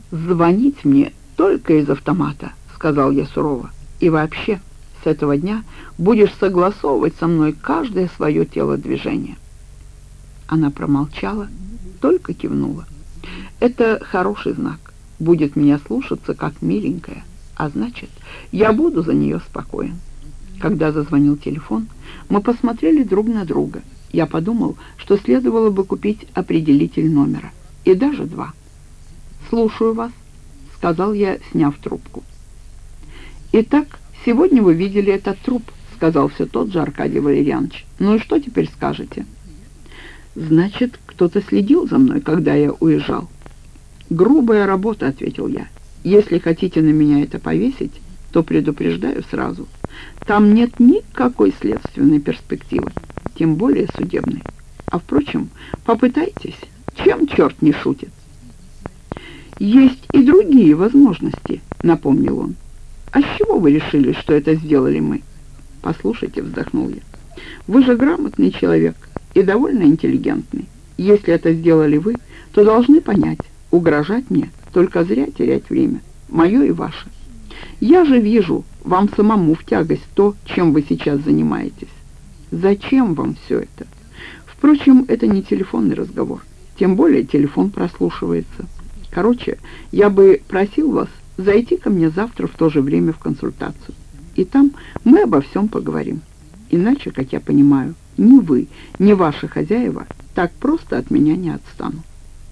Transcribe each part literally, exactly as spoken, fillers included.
«Звонить мне только из автомата», — сказал я сурово. «И вообще, с этого дня будешь согласовывать со мной каждое свое телодвижение». Она промолчала, только кивнула. «Это хороший знак. Будет меня слушаться, как миленькая, а значит, я буду за нее спокоен». Когда зазвонил телефон, мы посмотрели друг на друга. Я подумал, что следовало бы купить определитель номера, и даже два. «Слушаю вас», — сказал я, сняв трубку. «Итак, сегодня вы видели этот труп», — сказал все тот же Аркадий Валерьянович. «Ну и что теперь скажете?» «Значит, кто-то следил за мной, когда я уезжал». «Грубая работа», — ответил я. «Если хотите на меня это повесить, то предупреждаю сразу. Там нет никакой следственной перспективы, тем более судебной. А, впрочем, попытайтесь, чем черт не шутит». «Есть и другие возможности», — напомнил он. «А с чего вы решили, что это сделали мы?» «Послушайте», — вздохнул я, — «вы же грамотный человек и довольно интеллигентный. Если это сделали вы, то должны понять, угрожать мне только зря терять время, мое и ваше. Я же вижу, вам самому в тягость то, чем вы сейчас занимаетесь. Зачем вам все это? Впрочем, это не телефонный разговор, тем более телефон прослушивается. Короче, я бы просил вас зайти ко мне завтра в то же время в консультацию, и там мы обо всем поговорим. Иначе, как я понимаю, ни вы, ни ваши хозяева так просто от меня не отстанут».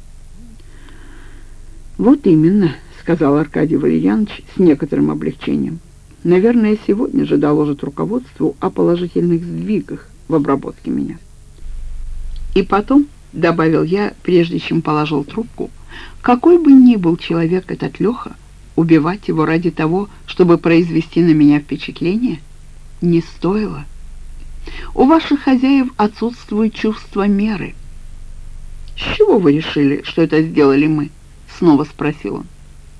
«Вот именно», — сказал Аркадий Валерьянович с некоторым облегчением. «Наверное, сегодня же доложит руководству о положительных сдвигах в обработке меня». «И потом», — добавил я, прежде чем положил трубку, «какой бы ни был человек этот Леха, убивать его ради того, чтобы произвести на меня впечатление, не стоило. У ваших хозяев отсутствует чувство меры». «С чего вы решили, что это сделали мы?» — снова спросил он.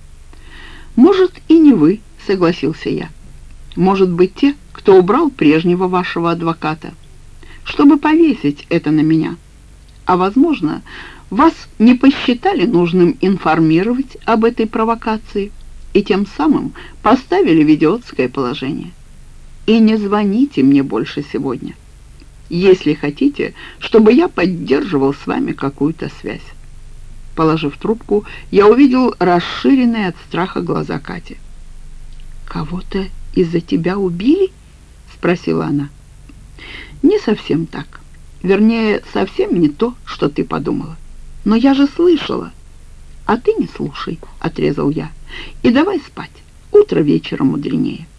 «Может, и не вы», — согласился я. «Может быть, те, кто убрал прежнего вашего адвоката, чтобы повесить это на меня. А, возможно, вас не посчитали нужным информировать об этой провокации и тем самым поставили в идиотское положение. И не звоните мне больше сегодня, если хотите, чтобы я поддерживал с вами какую-то связь». Положив трубку, я увидел расширенные от страха глаза Кати. «Кого-то из-за тебя убили?» — спросила она. «Не совсем так. Вернее, совсем не то, что ты подумала. Но я же слышала». «А ты не слушай», — отрезал я. «И давай спать. Утро вечером мудренее».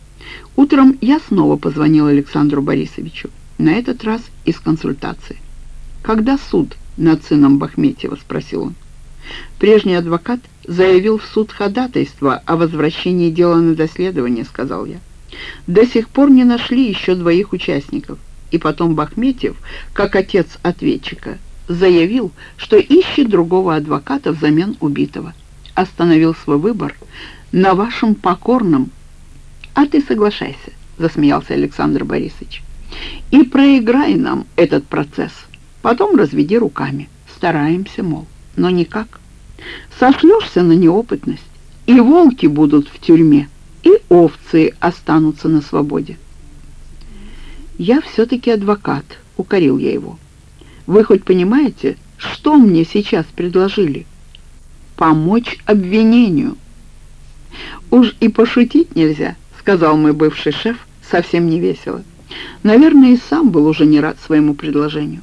Утром я снова позвонил Александру Борисовичу, на этот раз из консультации. «Когда суд над сыном Бахметьева?» — спросил он. «Прежний адвокат заявил в суд ходатайство о возвращении дела на доследование», — сказал я. «До сих пор не нашли еще двоих участников, и потом Бахметьев, как отец ответчика, заявил, что ищет другого адвоката взамен убитого. Остановил свой выбор на вашем покорном». «А ты соглашайся», — засмеялся Александр Борисович, «и проиграй нам этот процесс. Потом разведи руками. Стараемся, мол, но никак. Сошлешься на неопытность, и волки будут в тюрьме, и овцы останутся на свободе». «Я все-таки адвокат», — укорил я его. «Вы хоть понимаете, что мне сейчас предложили? Помочь обвинению». «Уж и пошутить нельзя», — сказал мой бывший шеф совсем невесело. Наверное, и сам был уже не рад своему предложению.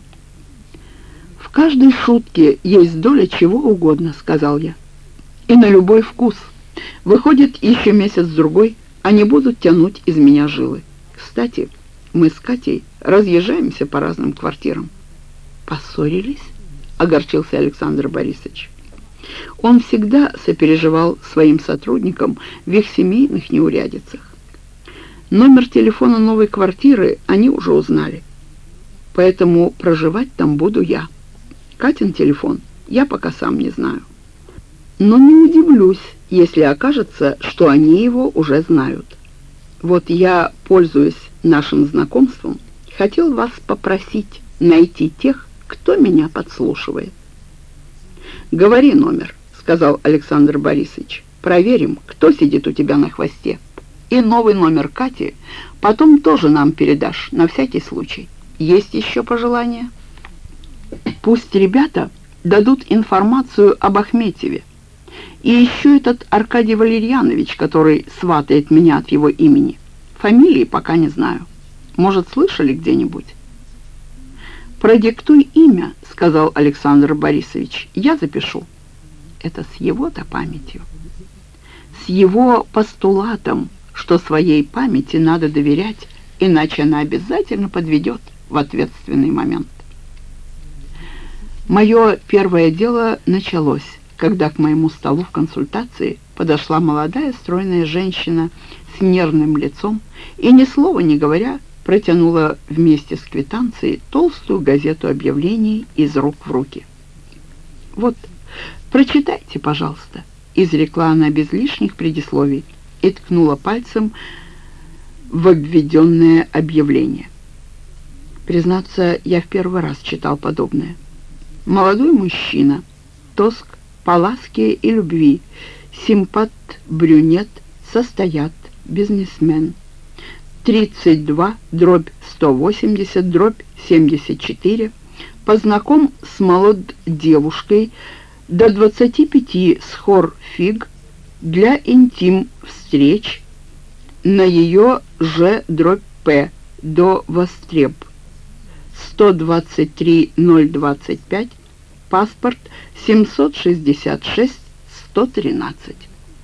«В каждой шутке есть доля чего угодно», — сказал я. «И на любой вкус. Выходит, еще месяц-другой они будут тянуть из меня жилы. Кстати, мы с Катей разъезжаемся по разным квартирам». «Поссорились?» — огорчился Александр Борисович. Он всегда сопереживал своим сотрудникам в их семейных неурядицах. Номер телефона новой квартиры они уже узнали, поэтому проживать там буду я. Катин телефон я пока сам не знаю. Но не удивлюсь, если окажется, что они его уже знают. Вот я, пользуясь нашим знакомством, хотел вас попросить найти тех, кто меня подслушивает. «Говори номер», — сказал Александр Борисович. «Проверим, кто сидит у тебя на хвосте. И новый номер Кати потом тоже нам передашь, на всякий случай. Есть еще пожелания?» «Пусть ребята дадут информацию об Ахметьеве. И еще этот Аркадий Валерьянович, который сватает меня от его имени. Фамилии пока не знаю. Может, слышали где-нибудь?» «Продиктуй имя», — сказал Александр Борисович. «Я запишу». Это с его-то памятью. С его постулатом, что своей памяти надо доверять, иначе она обязательно подведет в ответственный момент. Мое первое дело началось, когда к моему столу в консультации подошла молодая стройная женщина с нервным лицом и, ни слова не говоря, протянула вместе с квитанцией толстую газету объявлений из рук в руки. «Вот, прочитайте, пожалуйста», — изрекла она без лишних предисловий и ткнула пальцем в обведенное объявление. Признаться, я в первый раз читал подобное. Молодой мужчина, тоск по ласке и любви, симпат-брюнет, состоят, бизнесмен, тридцать два дробь сто восемьдесят дробь семьдесят четыре, познаком с молод девушкой до двадцати пяти с хор фиг для интим встреч на ее же дробь п до востреб сто двадцать три ноль двадцать пять, паспорт семьсот шестьдесят шесть сто тринадцать.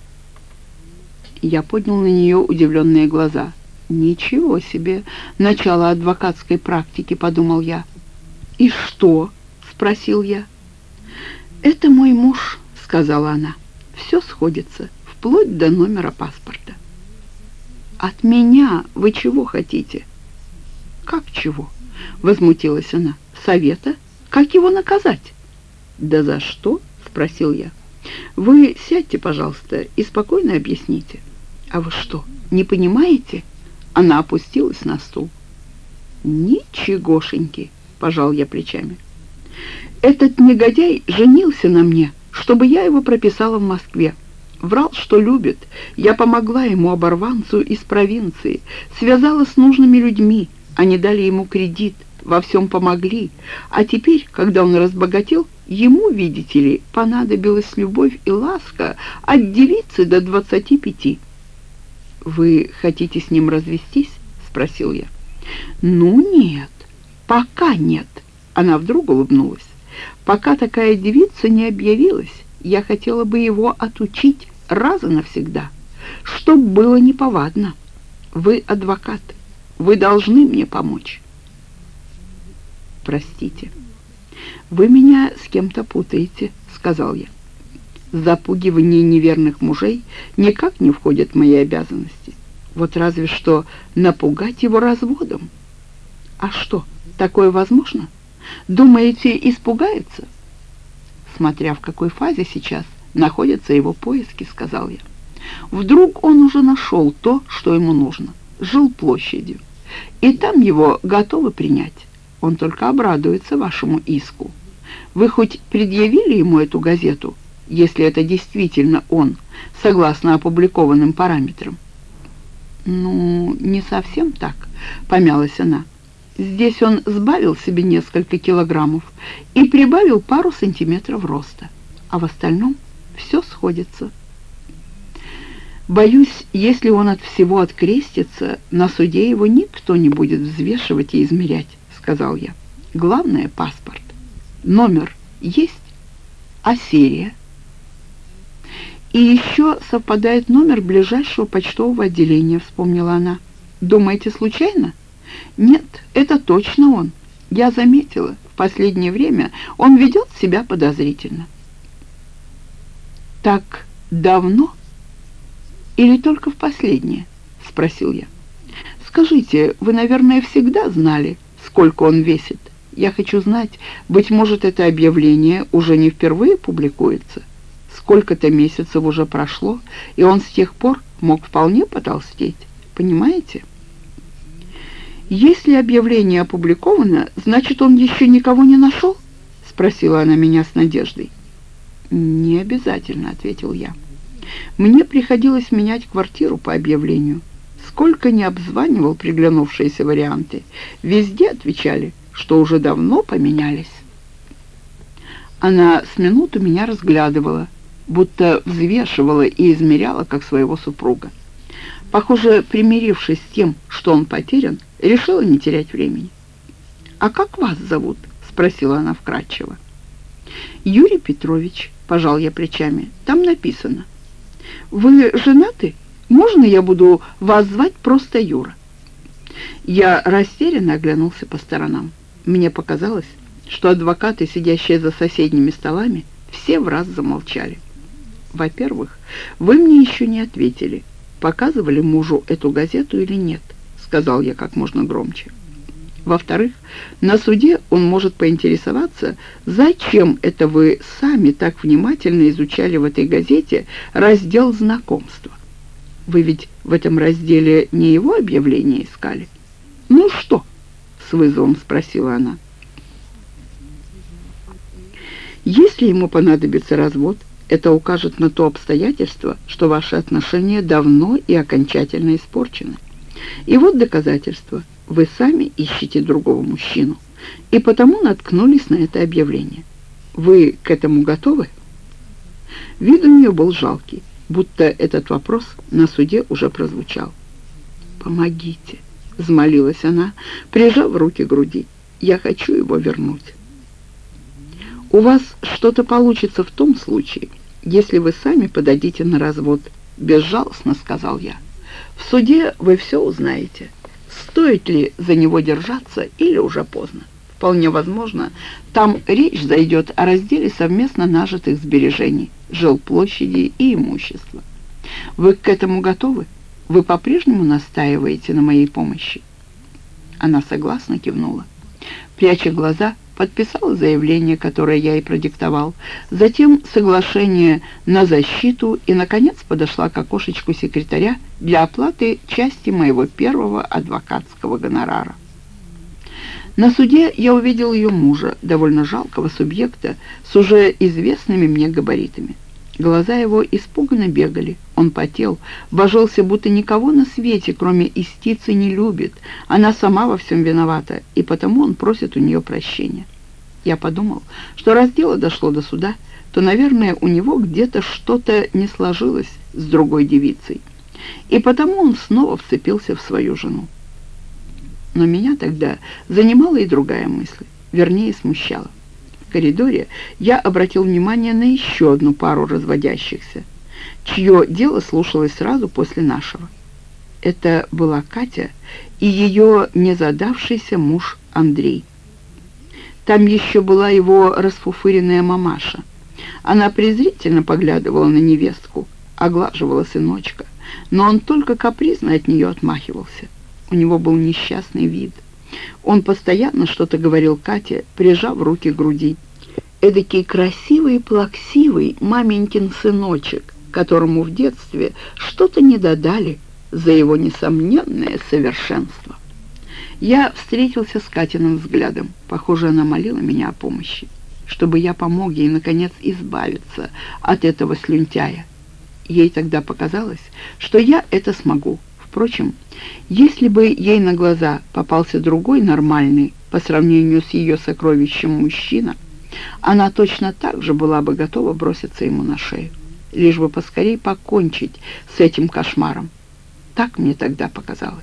Я поднял на нее удивленные глаза. «Ничего себе! Начало адвокатской практики», — подумал я. «И что?» — спросил я. «Это мой муж», — сказала она. «Все сходится, вплоть до номера паспорта». «От меня вы чего хотите?» «Как чего?» — возмутилась она. «Совета? Как его наказать?» «Да за что?» — спросил я. «Вы сядьте, пожалуйста, и спокойно объясните». «А вы что, не понимаете?» Она опустилась на стул. «Ничегошеньки», — пожал я плечами. «Этот негодяй женился на мне, чтобы я его прописала в Москве. Врал, что любит. Я помогла ему, оборванцу из провинции, связала с нужными людьми. Они дали ему кредит, во всем помогли. А теперь, когда он разбогател, ему, видите ли, понадобилась любовь и ласка от девицы до двадцати пяти. «Вы хотите с ним развестись?» — спросил я. «Ну нет, пока нет». Она вдруг улыбнулась. «Пока такая девица не объявилась, я хотела бы его отучить раз и навсегда, чтоб было неповадно. Вы адвокат, вы должны мне помочь». «Простите, вы меня с кем-то путаете», — сказал я. «Запугивание неверных мужей никак не входит в мои обязанности. Вот разве что напугать его разводом». «А что, такое возможно? Думаете, испугается?» «Смотря в какой фазе сейчас находятся его поиски», — сказал я. «Вдруг он уже нашел то, что ему нужно, жилплощадью, и там его готовы принять. Он только обрадуется вашему иску. Вы хоть предъявили ему эту газету, если это действительно он, согласно опубликованным параметрам?» «Ну, не совсем так», — помялась она. «Здесь он сбавил себе несколько килограммов и прибавил пару сантиметров роста, а в остальном все сходится. Боюсь, если он от всего открестится, на суде его никто не будет взвешивать и измерять», — сказал я. «Главное — паспорт. Номер есть, а серия?» «И еще совпадает номер ближайшего почтового отделения», — вспомнила она. «Думаете, случайно?» «Нет, это точно он. Я заметила, в последнее время он ведет себя подозрительно». «Так давно или только в последнее?» — спросил я. «Скажите, вы, наверное, всегда знали, сколько он весит? Я хочу знать, быть может, это объявление уже не впервые публикуется. Сколько-то месяцев уже прошло, и он с тех пор мог вполне потолстеть. Понимаете?» «Если объявление опубликовано, значит, он еще никого не нашел?» — спросила она меня с надеждой. «Не обязательно», — ответил я. «Мне приходилось менять квартиру по объявлению. Сколько ни обзванивал приглянувшиеся варианты, везде отвечали, что уже давно поменялись». Она с минуту меня разглядывала, будто взвешивала и измеряла, как своего супруга. Похоже, примирившись с тем, что он потерян, решила не терять времени. «А как вас зовут?» — спросила она вкратчиво. «Юрий Петрович», — пожал я плечами, — «там написано». «Вы женаты? Можно я буду вас звать просто Юра?» Я растерянно оглянулся по сторонам. Мне показалось, что адвокаты, сидящие за соседними столами, все в раз замолчали. «Во-первых, вы мне еще не ответили, показывали мужу эту газету или нет», — сказал я как можно громче. «Во-вторых, на суде он может поинтересоваться, зачем это вы сами так внимательно изучали в этой газете раздел знакомства. Вы ведь в этом разделе не его объявление искали?» «Ну что?» — с вызовом спросила она. «Если ему понадобится развод, это укажет на то обстоятельство, что ваши отношения давно и окончательно испорчены. И вот доказательство. Вы сами ищете другого мужчину, и потому наткнулись на это объявление. Вы к этому готовы?» Вид у нее был жалкий, будто этот вопрос на суде уже прозвучал. «Помогите», — взмолилась она, прижав руки к груди. «Я хочу его вернуть». «У вас что-то получится в том случае, если вы сами подадите на развод», — безжалостно сказал я. «В суде вы все узнаете, стоит ли за него держаться или уже поздно. Вполне возможно, там речь зайдет о разделе совместно нажитых сбережений, жилплощади и имущества. Вы к этому готовы? Вы по-прежнему настаиваете на моей помощи?» Она согласно кивнула. Пряча глаза, подписала заявление, которое я ей продиктовал, затем соглашение на защиту и, наконец, подошла к окошечку секретаря для оплаты части моего первого адвокатского гонорара. На суде я увидел ее мужа, довольно жалкого субъекта, с уже известными мне габаритами. Глаза его испуганно бегали, он потел, божился, будто никого на свете, кроме истицы, не любит, она сама во всем виновата, и потому он просит у нее прощения. Я подумал, что раз дело дошло до суда, то, наверное, у него где-то что-то не сложилось с другой девицей, и потому он снова вцепился в свою жену. Но меня тогда занимала и другая мысль, вернее, смущала. В коридоре я обратил внимание на еще одну пару разводящихся, чье дело слушалось сразу после нашего. Это была Катя и ее незадавшийся муж Андрей. Там еще была его расфуфыренная мамаша. Она презрительно поглядывала на невестку, оглаживала сыночка, но он только капризно от нее отмахивался. У него был несчастный вид. Он постоянно что-то говорил Кате, прижав руки к груди. Эдакий красивый и плаксивый маменькин сыночек, которому в детстве что-то не додали за его несомненное совершенство. Я встретился с Катиным взглядом. Похоже, она молила меня о помощи, чтобы я помог ей, наконец, избавиться от этого слюнтяя. Ей тогда показалось, что я это смогу. Впрочем, если бы ей на глаза попался другой нормальный, по сравнению с ее сокровищем мужчина, она точно так же была бы готова броситься ему на шею, лишь бы поскорей покончить с этим кошмаром. Так мне тогда показалось.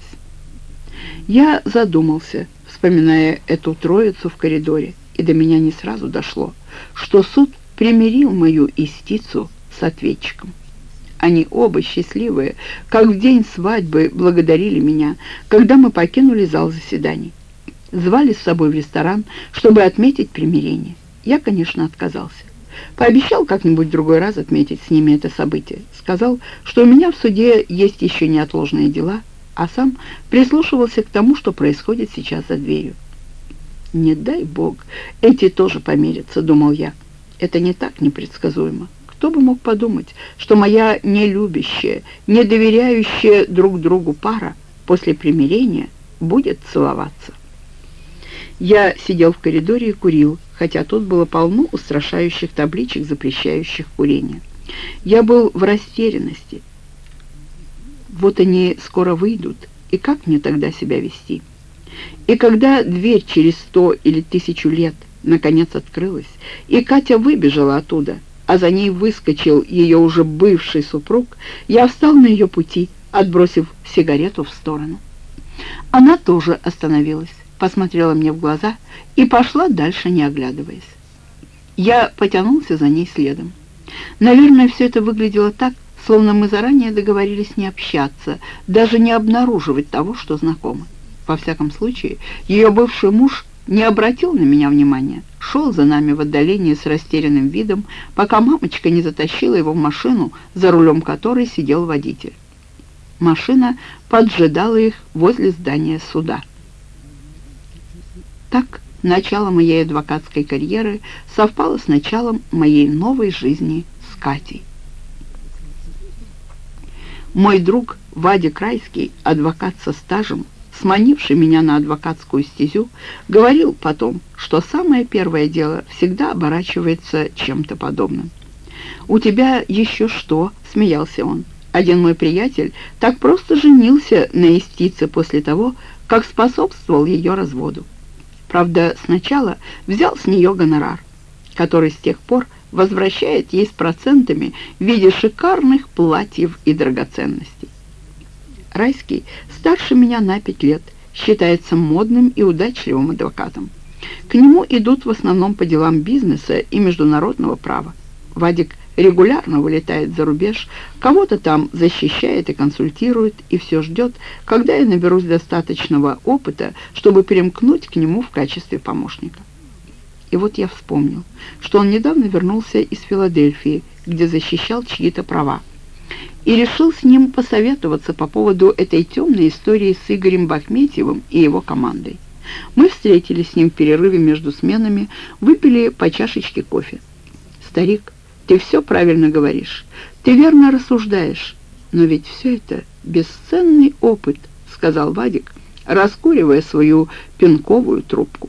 Я задумался, вспоминая эту троицу в коридоре, и до меня не сразу дошло, что суд примирил мою истицу с ответчиком. Они оба счастливые, как в день свадьбы, благодарили меня, когда мы покинули зал заседаний. Звали с собой в ресторан, чтобы отметить примирение. Я, конечно, отказался. Пообещал как-нибудь в другой раз отметить с ними это событие. Сказал, что у меня в суде есть еще неотложные дела, а сам прислушивался к тому, что происходит сейчас за дверью. «Не дай Бог, эти тоже помирятся», — думал я. «Это не так непредсказуемо. Кто бы мог подумать, что моя нелюбящая, недоверяющая друг другу пара после примирения будет целоваться?» Я сидел в коридоре и курил, хотя тут было полно устрашающих табличек, запрещающих курение. Я был в растерянности. Вот они скоро выйдут, и как мне тогда себя вести? И когда дверь через сто или тысячу лет наконец открылась, и Катя выбежала оттуда, а за ней выскочил ее уже бывший супруг, я встал на ее пути, отбросив сигарету в сторону. Она тоже остановилась, посмотрела мне в глаза и пошла дальше, не оглядываясь. Я потянулся за ней следом. Наверное, все это выглядело так, словно мы заранее договорились не общаться, даже не обнаруживать того, что знакомы. Во всяком случае, ее бывший муж не обратил на меня внимания, шел за нами в отдалении с растерянным видом, пока мамочка не затащила его в машину, за рулем которой сидел водитель. Машина поджидала их возле здания суда. Так начало моей адвокатской карьеры совпало с началом моей новой жизни с Катей. Мой друг Вадик Райский, адвокат со стажем, сманивший меня на адвокатскую стезю, говорил потом, что самое первое дело всегда оборачивается чем-то подобным. «У тебя еще что?» — смеялся он. «Один мой приятель так просто женился на истице после того, как способствовал ее разводу. Правда, сначала взял с нее гонорар, который с тех пор возвращает ей с процентами в виде шикарных платьев и драгоценностей. Райский старше меня на пять лет, считается модным и удачливым адвокатом. К нему идут в основном по делам бизнеса и международного права. Вадик регулярно вылетает за рубеж, кого-то там защищает и консультирует, и все ждет, когда я наберусь достаточного опыта, чтобы перемкнуть к нему в качестве помощника. И вот я вспомнил, что он недавно вернулся из Филадельфии, где защищал чьи-то права, и решил с ним посоветоваться по поводу этой темной истории с Игорем Бахметьевым и его командой. Мы встретились с ним в перерыве между сменами, выпили по чашечке кофе. «Старик, ты все правильно говоришь, ты верно рассуждаешь, но ведь все это бесценный опыт», — сказал Вадик, раскуривая свою пенковую трубку.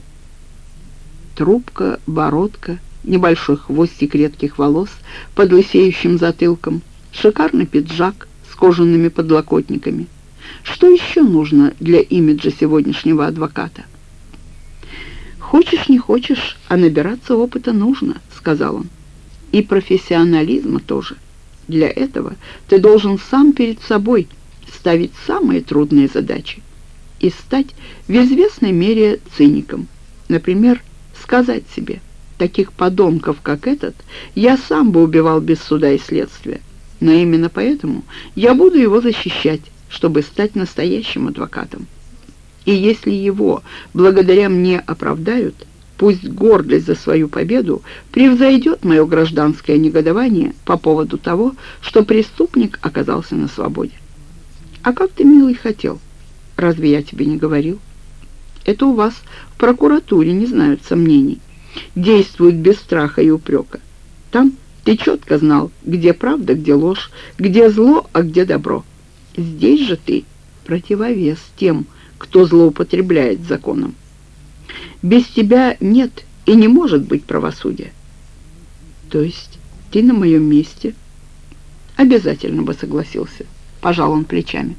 Трубка, бородка, небольшой хвостик редких волос под лысеющим затылком, шикарный пиджак с кожаными подлокотниками. Что еще нужно для имиджа сегодняшнего адвоката? «Хочешь, не хочешь, а набираться опыта нужно», — сказал он. «И профессионализма тоже. Для этого ты должен сам перед собой ставить самые трудные задачи и стать в известной мере циником. Например, сказать себе: таких подонков, как этот, я сам бы убивал без суда и следствия, но именно поэтому я буду его защищать, чтобы стать настоящим адвокатом. И если его благодаря мне оправдают, пусть гордость за свою победу превзойдет мое гражданское негодование по поводу того, что преступник оказался на свободе. А как ты, милый, хотел? Разве я тебе не говорил? Это у вас в прокуратуре не знают сомнений, действуют без страха и упрека. Там ты четко знал, где правда, где ложь, где зло, а где добро. Здесь же ты противовес тем, кто злоупотребляет законом. Без тебя нет и не может быть правосудия. То есть ты на моем месте обязательно бы согласился, пожал он плечами.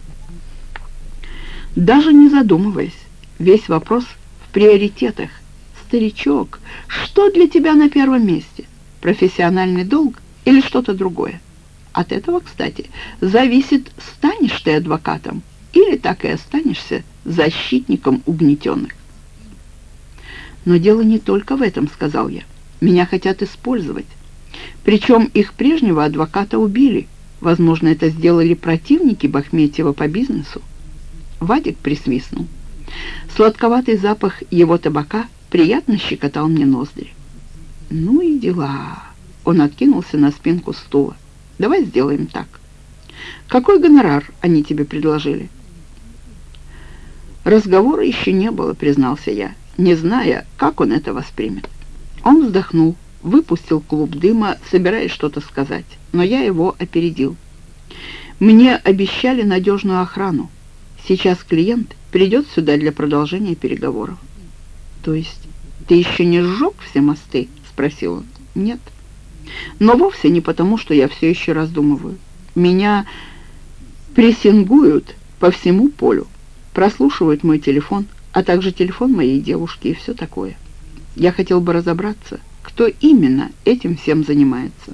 Даже не задумываясь, весь вопрос в приоритетах. Старичок, что для тебя на первом месте? Профессиональный долг или что-то другое? От этого, кстати, зависит, станешь ты адвокатом или так и останешься защитником угнетенных. Но дело не только в этом, сказал я. Меня хотят использовать. Причем их прежнего адвоката убили. Возможно, это сделали противники Бахметьева по бизнесу. Вадик присвистнул. Сладковатый запах его табака приятно щекотал мне ноздри. Ну и дела. Он откинулся на спинку стула. Давай сделаем так. Какой гонорар они тебе предложили? Разговора еще не было, признался я, не зная, как он это воспримет. Он вздохнул, выпустил клуб дыма, собираясь что-то сказать, но я его опередил. Мне обещали надежную охрану. Сейчас клиент придет сюда для продолжения переговоров. То есть «Ты еще не сжег все мосты?» — спросил он. «Нет. Но вовсе не потому, что я все еще раздумываю. Меня прессингуют по всему полю, прослушивают мой телефон, а также телефон моей девушки и все такое. Я хотел бы разобраться, кто именно этим всем занимается».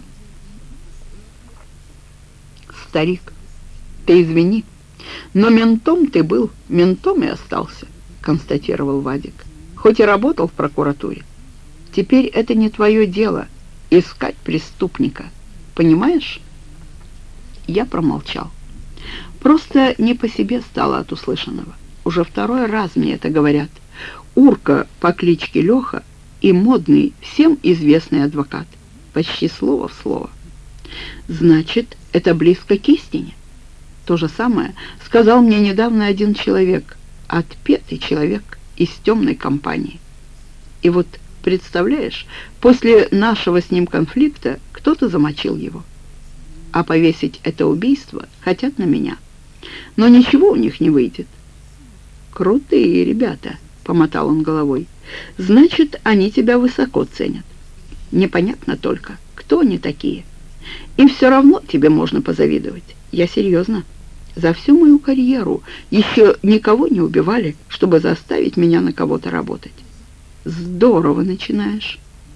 «Старик, ты извини, но ментом ты был, ментом и остался», — констатировал Вадик. «Хоть и работал в прокуратуре. Теперь это не твое дело — искать преступника. Понимаешь?» Я промолчал. Просто не по себе стало от услышанного. Уже второй раз мне это говорят. Урка по кличке Леха и модный, всем известный адвокат. Почти слово в слово. Значит, это близко к истине. То же самое сказал мне недавно один человек, отпетый человек из темной компании. И вот, представляешь, после нашего с ним конфликта кто-то замочил его. А повесить это убийство хотят на меня. Но ничего у них не выйдет. «Крутые ребята», — помотал он головой. «Значит, они тебя высоко ценят. Непонятно только, кто они такие. И все равно тебе можно позавидовать. Я серьезно. За всю мою карьеру еще никого не убивали, чтобы заставить меня на кого-то работать. Здорово начинаешь».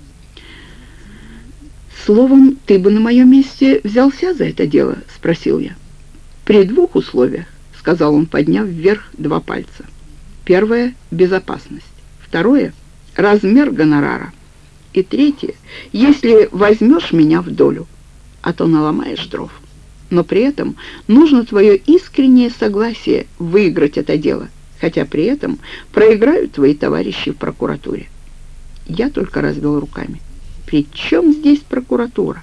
«Словом, ты бы на моем месте взялся за это дело?» — спросил я. «При двух условиях», — сказал он, подняв вверх два пальца. «Первое — безопасность. Второе — размер гонорара. И третье — если возьмешь меня в долю, а то наломаешь дров. Но при этом нужно твое искреннее согласие выиграть это дело, хотя при этом проиграют твои товарищи в прокуратуре». Я только развел руками. «При чем здесь прокуратура?»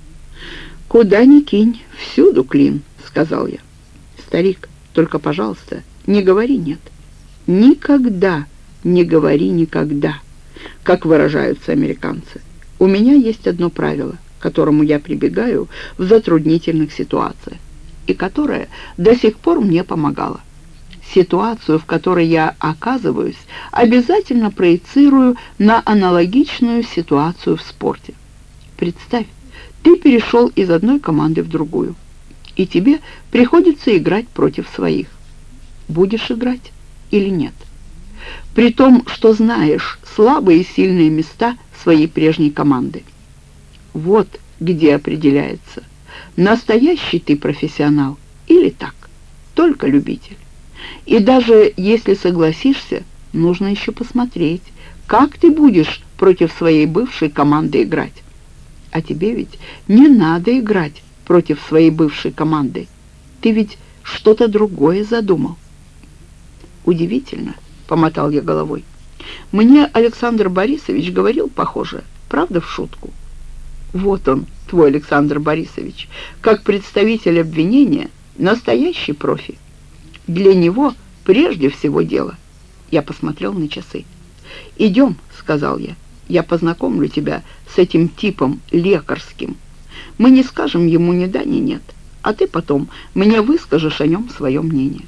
«Куда ни кинь, всюду клин», — сказал я. «Старик, только, пожалуйста, не говори «нет». Никогда не говори «никогда», как выражаются американцы. У меня есть одно правило, к которому я прибегаю в затруднительных ситуациях, и которое до сих пор мне помогало. Ситуацию, в которой я оказываюсь, обязательно проецирую на аналогичную ситуацию в спорте. Представь, ты перешел из одной команды в другую, и тебе приходится играть против своих. Будешь играть или нет? При том, что знаешь слабые и сильные места своей прежней команды. Вот где определяется, настоящий ты профессионал или так, только любитель. И даже если согласишься, нужно еще посмотреть, как ты будешь против своей бывшей команды играть. А тебе ведь не надо играть против своей бывшей команды. Ты ведь что-то другое задумал. «Удивительно», — помотал я головой. «Мне Александр Борисович говорил похоже, правда, в шутку. Вот он, твой Александр Борисович, как представитель обвинения, настоящий профи. Для него прежде всего дело». Я посмотрел на часы. «Идем», — сказал я, — «я познакомлю тебя с этим типом лекарским. Мы не скажем ему ни да, ни нет, а ты потом мне выскажешь о нем свое мнение».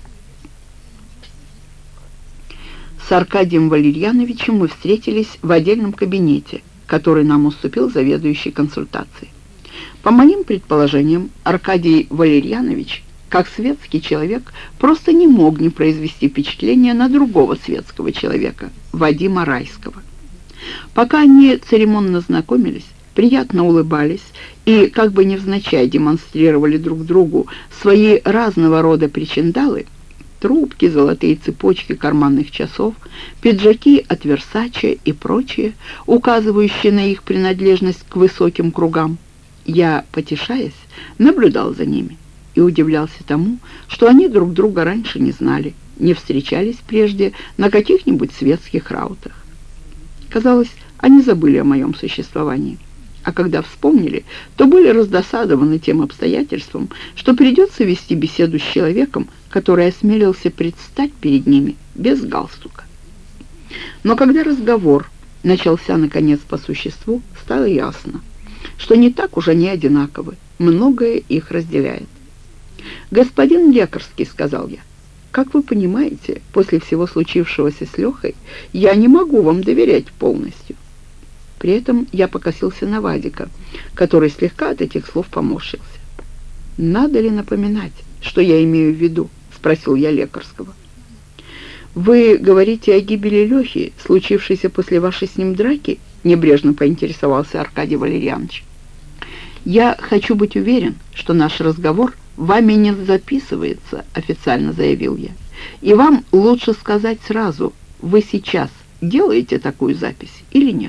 С Аркадием Валерьяновичем мы встретились в отдельном кабинете, который нам уступил заведующий консультацией. По моим предположениям, Аркадий Валерьянович, как светский человек, просто не мог не произвести впечатление на другого светского человека, Вадима Райского. Пока они церемонно знакомились, приятно улыбались и, как бы невзначай, демонстрировали друг другу свои разного рода причиндалы, трубки, золотые цепочки карманных часов, пиджаки от Версаче и прочее, указывающие на их принадлежность к высоким кругам, я, потешаясь, наблюдал за ними и удивлялся тому, что они друг друга раньше не знали, не встречались прежде на каких-нибудь светских раутах. Казалось, они забыли о моем существовании, а когда вспомнили, то были раздосадованы тем обстоятельством, что придется вести беседу с человеком, который осмелился предстать перед ними без галстука. Но когда разговор начался наконец по существу, стало ясно, что не так уж они одинаковы, многое их разделяет. «Господин Лекарский», — сказал я, — Как вы понимаете, после всего случившегося с Лехой, я не могу вам доверять полностью». При этом я покосился на Вадика, который слегка от этих слов поморщился. «Надо ли напоминать, что я имею в виду?» — спросил я Лекарского. «Вы говорите о гибели Лехи, случившейся после вашей с ним драки?» — небрежно поинтересовался Аркадий Валерьянович. «Я хочу быть уверен, что наш разговор вами не записывается», — официально заявил я. «И вам лучше сказать сразу, вы сейчас делаете такую запись или нет?»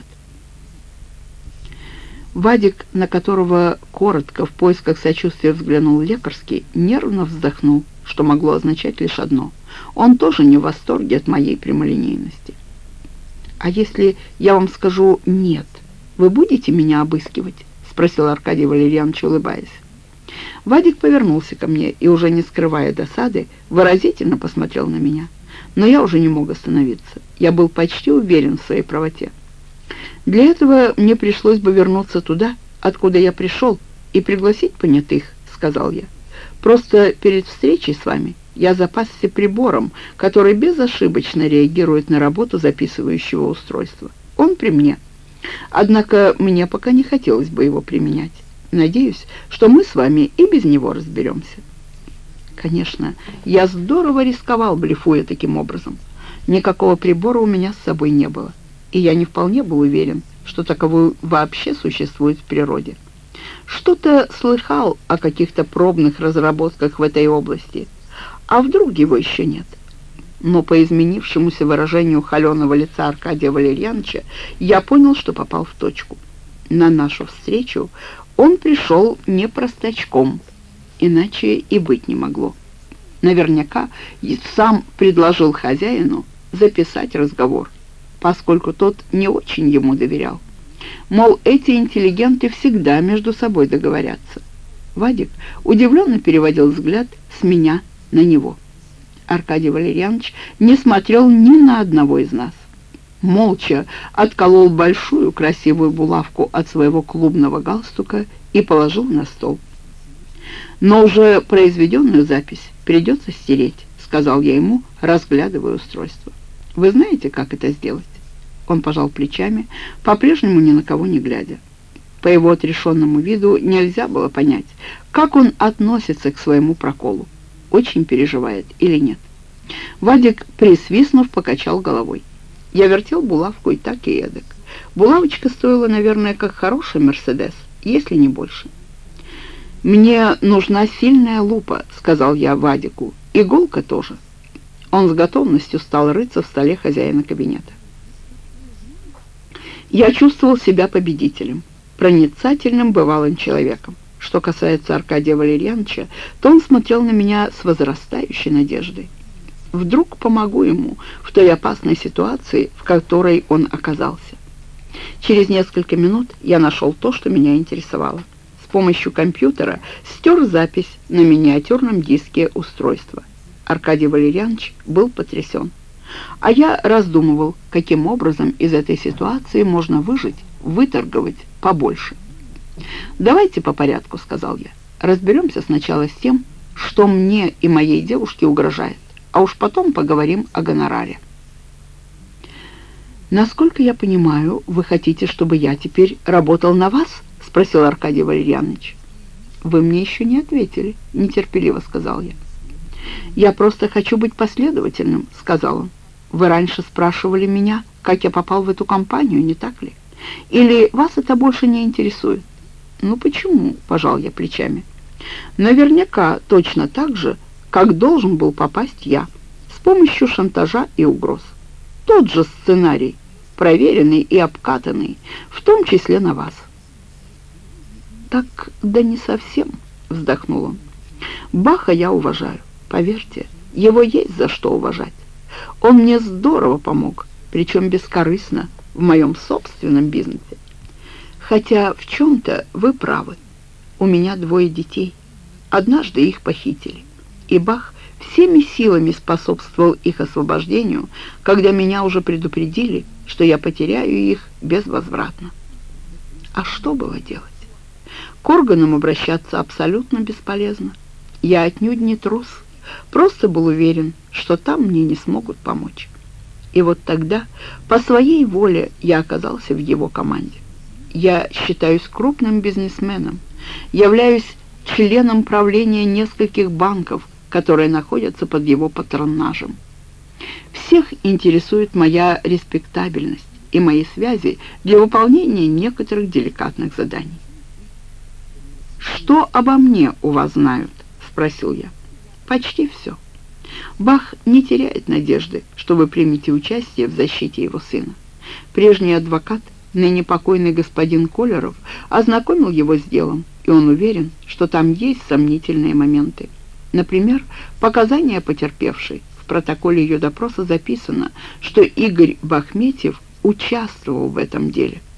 Вадик, на которого коротко в поисках сочувствия взглянул Лекарский, нервно вздохнул, что могло означать лишь одно: он тоже не в восторге от моей прямолинейности. «А если я вам скажу «нет», вы будете меня обыскивать?» — спросил Аркадий Валерьянович, улыбаясь. Вадик повернулся ко мне и, уже не скрывая досады, выразительно посмотрел на меня. Но я уже не мог остановиться. Я был почти уверен в своей правоте. Для этого мне пришлось бы вернуться туда, откуда я пришел, и пригласить понятых, — сказал я. Просто перед встречей с вами я запасся прибором, который безошибочно реагирует на работу записывающего устройства. Он при мне. Однако мне пока не хотелось бы его применять. Надеюсь, что мы с вами и без него разберемся. Конечно, я здорово рисковал, блефуя таким образом. Никакого прибора у меня с собой не было, и я не вполне был уверен, что таковой вообще существует в природе. Что-то слыхал о каких-то пробных разработках в этой области, а вдруг его еще нет? Но по изменившемуся выражению холеного лица Аркадия Валерьяновича я понял, что попал в точку. На нашу встречу он пришел не простачком, иначе и быть не могло. Наверняка сам предложил хозяину записать разговор, поскольку тот не очень ему доверял. Мол, эти интеллигенты всегда между собой договорятся. Вадик удивленно переводил взгляд с меня на него. Аркадий Валерьянович не смотрел ни на одного из нас. Молча отколол большую красивую булавку от своего клубного галстука и положил на стол. «Но уже произведенную запись придется стереть», — сказал я ему, разглядывая устройство. «Вы знаете, как это сделать?» Он пожал плечами, по-прежнему ни на кого не глядя. По его отрешенному виду нельзя было понять, как он относится к своему проколу, очень переживает или нет. Вадик, присвистнув, покачал головой. Я вертел булавку и так, и эдак. Булавочка стоила, наверное, как хороший «Мерседес», если не больше. «Мне нужна сильная лупа», — сказал я Вадику. «Иголка тоже». Он с готовностью стал рыться в столе хозяина кабинета. Я чувствовал себя победителем, проницательным бывалым человеком. Что касается Аркадия Валерьяновича, то он смотрел на меня с возрастающей надеждой. Вдруг помогу ему в той опасной ситуации, в которой он оказался. Через несколько минут я нашел то, что меня интересовало. С помощью компьютера стер запись на миниатюрном диске устройства. Аркадий Валерьянович был потрясен. А я раздумывал, каким образом из этой ситуации можно выжить, выторговать побольше. «Давайте по порядку», — сказал я. «Разберемся сначала с тем, что мне и моей девушке угрожает, а уж потом поговорим о гонораре». «Насколько я понимаю, вы хотите, чтобы я теперь работал на вас?» — спросил Аркадий Валерьянович. «Вы мне еще не ответили», — нетерпеливо сказал я. «Я просто хочу быть последовательным», — сказал он. «Вы раньше спрашивали меня, как я попал в эту компанию, не так ли? Или вас это больше не интересует?» «Ну почему?» — пожал я плечами. «Наверняка точно так же, как должен был попасть я, с помощью шантажа и угроз. Тот же сценарий, проверенный и обкатанный, в том числе на вас». «Так, да не совсем», — вздохнул он. «Баха я уважаю. Поверьте, его есть за что уважать. Он мне здорово помог, причем бескорыстно, в моем собственном бизнесе. Хотя в чем-то вы правы. У меня двое детей. Однажды их похитили. И Бах всеми силами способствовал их освобождению, когда меня уже предупредили, что я потеряю их безвозвратно. А что было делать? К органам обращаться абсолютно бесполезно. Я отнюдь не трус. просто был уверен, что там мне не смогут помочь. И вот тогда по своей воле я оказался в его команде. Я считаюсь крупным бизнесменом, являюсь членом правления нескольких банков, которые находятся под его патронажем. Всех интересует моя респектабельность и мои связи для выполнения некоторых деликатных заданий. «Что обо мне у вас знают?» — спросил я. «Почти все. Бах не теряет надежды, что вы примете участие в защите его сына. Прежний адвокат, ныне покойный господин Колеров, ознакомил его с делом, и он уверен, что там есть сомнительные моменты. Например, показания потерпевшей. В протоколе ее допроса записано, что Игорь Бахметьев участвовал в этом деле.